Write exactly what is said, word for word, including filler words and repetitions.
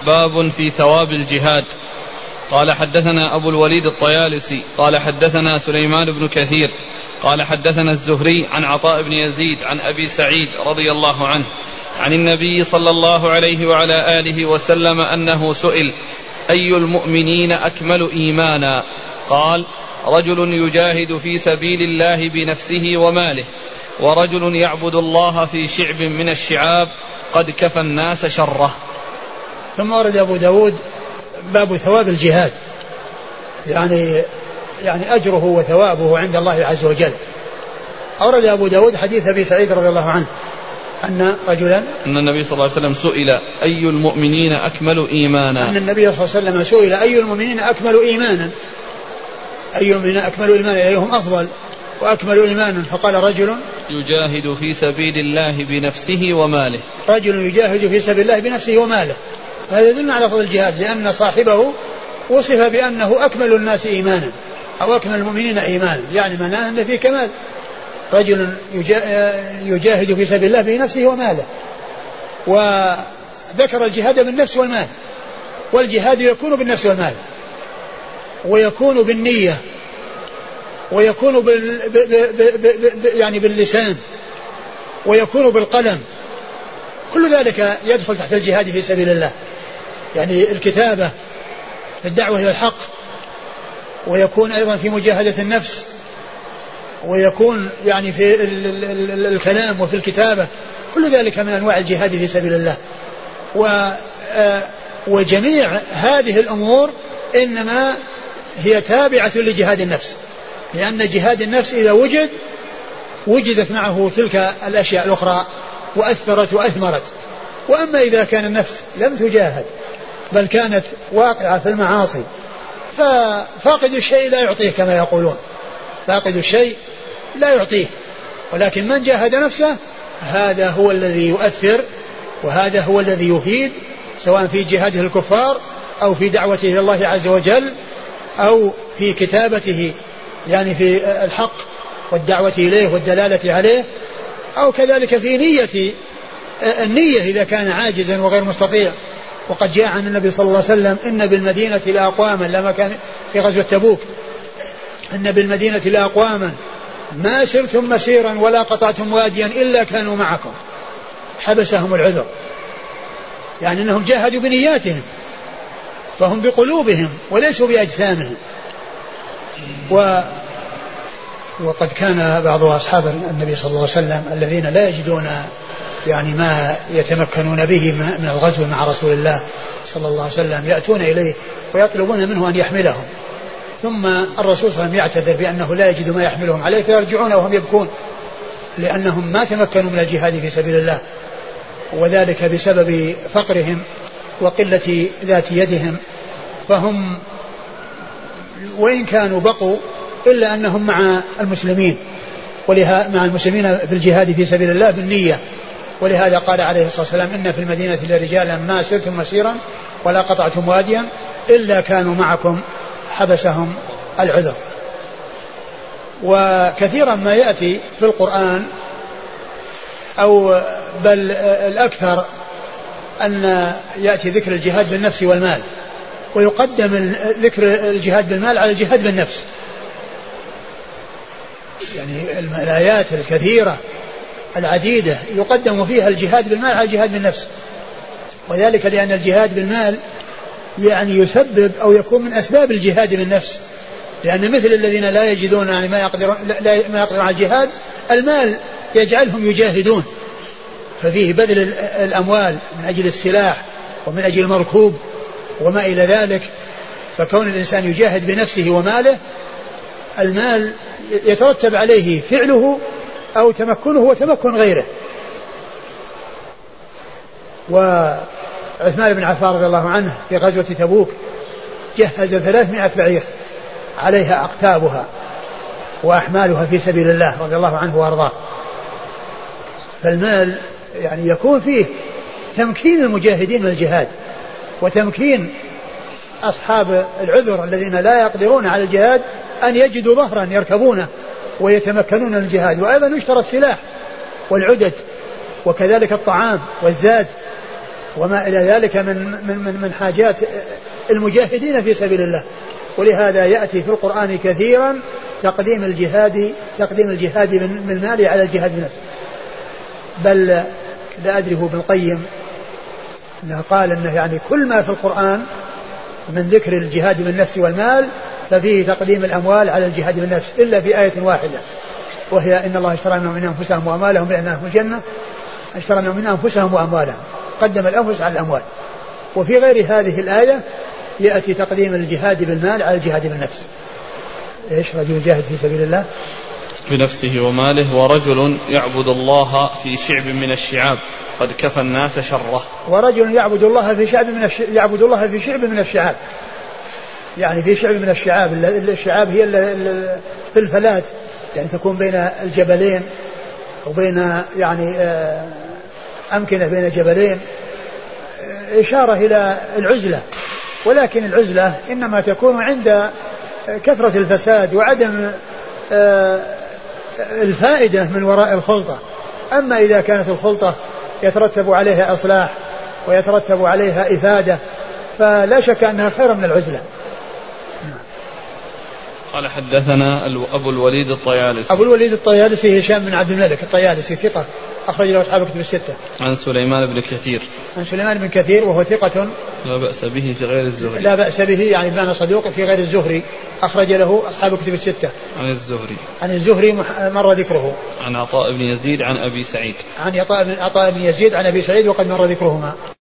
باب في ثواب الجهاد. قال حدثنا أبو الوليد الطيالسي قال حدثنا سليمان بن كثير قال حدثنا الزهري عن عطاء بن يزيد عن أبي سعيد رضي الله عنه عن النبي صلى الله عليه وعلى آله وسلم أنه سئل: أي المؤمنين أكمل إيمانا؟ قال: رجل يجاهد في سبيل الله بنفسه وماله، ورجل يعبد الله في شعب من الشعاب قد كفى الناس شره. ثم ورد أبو داود باب ثواب الجهاد، يعني يعني أجره وثوابه عند الله عز وجل. أورد أبو داود حديث أبي سعيد رضي الله عنه أن رجلا أن النبي صلى الله عليه وسلم سئل: أي المؤمنين أكمل إيمانا؟ أن النبي صلى الله عليه وسلم سئل: أي المؤمنين أكمل إيمانا؟ أي المؤمنين أكمل إيمانا؟ أيهم أفضل وأكمل إيمانا؟ فقال: رجل يجاهد في سبيل الله بنفسه وماله. رجل يجاهد في سبيل الله بنفسه وماله. هذا يدل على فضل الجهاد، لأن صاحبه وصف بأنه أكمل الناس إيمانا أو أكمل المؤمنين إيمانا، يعني معناه أنه في كمال. رجل يجاهد في سبيل الله بنفسه وماله. وذكر الجهاد بالنفس والمال، والجهاد يكون بالنفس والمال، ويكون بالنية، ويكون بال... ب... ب... ب... ب... يعني باللسان، ويكون بالقلم. كل ذلك يدخل تحت الجهاد في سبيل الله، يعني الكتابة في الدعوة إلى الحق، ويكون أيضا في مجاهدة النفس، ويكون يعني في ال... ال... ال... الكلام وفي الكتابة. كل ذلك من أنواع الجهاد في سبيل الله. و... آ... وجميع هذه الأمور إنما هي تابعة لجهاد النفس، لأن جهاد النفس إذا وجد وجدت معه تلك الأشياء الأخرى وأثرت وأثمرت. وأما إذا كان النفس لم تجاهد بل كانت واقعة في المعاصي، ففاقد الشيء لا يعطيه كما يقولون، فاقد الشيء لا يعطيه. ولكن من جاهد نفسه هذا هو الذي يؤثر، وهذا هو الذي يفيد، سواء في جهاده الكفار أو في دعوته إلى الله عز وجل أو في كتابته يعني في الحق والدعوة إليه والدلالة عليه، أو كذلك في نية النية إذا كان عاجزا وغير مستطيع. وقد جاء عن النبي صلى الله عليه وسلم: إن بالمدينة لأقواما، لما كان في غزوة تبوك: إن بالمدينة لأقواما ما سرتم مسيرا ولا قطعتم واديا إلا كانوا معكم حبسهم العذر. يعني أنهم جاهدوا بنياتهم، فهم بقلوبهم وليسوا بأجسامهم. و وقد كان بعض أصحاب النبي صلى الله عليه وسلم الذين لا يجدون يعني ما يتمكنون به من الغزو مع رسول الله صلى الله عليه وسلم يأتون إليه ويطلبون منه أن يحملهم، ثم الرسول صلى الله عليه وسلم يعتذر بأنه لا يجد ما يحملهم عليه، فيرجعون وهم يبكون لأنهم ما تمكنوا من الجهاد في سبيل الله، وذلك بسبب فقرهم وقلة ذات يدهم. فهم وإن كانوا بقوا إلا أنهم مع المسلمين، ولها مع المسلمين في الجهاد في سبيل الله بالنية. ولهذا قال عليه الصلاة والسلام: إن في المدينة لرجالا ما سرتم مسيرا ولا قطعتم واديا إلا كانوا معكم حبسهم العذر. وكثيرا ما يأتي في القرآن أو بل الأكثر أن يأتي ذكر الجهاد بالنفس والمال، ويقدم ذكر الجهاد بالمال على الجهاد بالنفس. يعني الآيات الكثيرة العديدة يقدم فيها الجهاد بالمال على الجهاد بالنفس، وذلك لأن الجهاد بالمال يعني يسبب أو يكون من أسباب الجهاد بالنفس، لأن مثل الذين لا يجدون يعني ما يقدرون ما يقدرون على الجهاد، المال يجعلهم يجاهدون، ففيه بذل الأموال من أجل السلاح ومن أجل المركوب وما إلى ذلك. فكون الإنسان يجاهد بنفسه وماله، المال يترتب عليه فعله أو تمكنه وتمكن غيره. وعثمان بن عفان رضي الله عنه في غزوة تبوك جهز ثلاثمائة بعير عليها أقتابها وأحمالها في سبيل الله رضي الله عنه وأرضاه. فالمال يعني يكون فيه تمكين المجاهدين من الجهاد، وتمكين أصحاب العذر الذين لا يقدرون على الجهاد أن يجدوا ظهرا يركبونه ويتمكنون من الجهاد. وأيضا يشترى السلاح والعدد وكذلك الطعام والزاد، وما إلى ذلك من من من, من حاجات المجاهدين في سبيل الله. ولهذا يأتي في القرآن كثيرا تقديم الجهاد تقديم الجهاد بالمال على الجهاد بنفسه. بل لا أدري هو ابن القيم أنه قال أنه يعني كل ما في القرآن من ذكر الجهاد بالنفس والمال ففيه تقديم الأموال على الجهاد بالنفس إلا في آية واحدة، وهي إن الله اشترى من أنفسهم وأموالهم بأن لهم الجنة، اشترى من أنفسهم وأموالهم، قدم الأنفس على الأموال. وفي غير هذه الآية يأتي تقديم الجهاد بالمال على الجهاد بالنفس. إيش؟ رجل جاهد في سبيل الله بنفسه وماله، ورجل يعبد الله في شعب من الشعاب قد كفى الناس شره. ورجل يعبد الله في شعب من الش... يعبد الله في شعب من الشعاب، يعني في شعب من الشعاب. الشعاب هي في الفلات، يعني تكون بين الجبلين أو بين يعني أمكنة بين جبلين، إشارة إلى العزلة. ولكن العزلة إنما تكون عند كثرة الفساد وعدم الفائدة من وراء الخلطة. أما إذا كانت الخلطة يترتب عليها إصلاح ويترتب عليها إفادة فلا شك أنها خير من العزلة. قال حدثنا أبو الوليد الطيالسي. أبو الوليد الطيالسي هشام بن عبد الملك الطيالسي ثقة أخرج له أصحاب الكتب الستة. عن سليمان بن كثير. عن سليمان بن كثير وهو ثقة لا بأس به في غير الزهري. لا بأس به يعني بمعنى صدوق في غير الزهري، أخرج له أصحاب الكتب الستة. عن الزهري. عن الزهري مر ذكره. عن عطاء بن يزيد عن أبي سعيد. عن عطاء بن يزيد عن أبي سعيد وقد مر ذكرهما.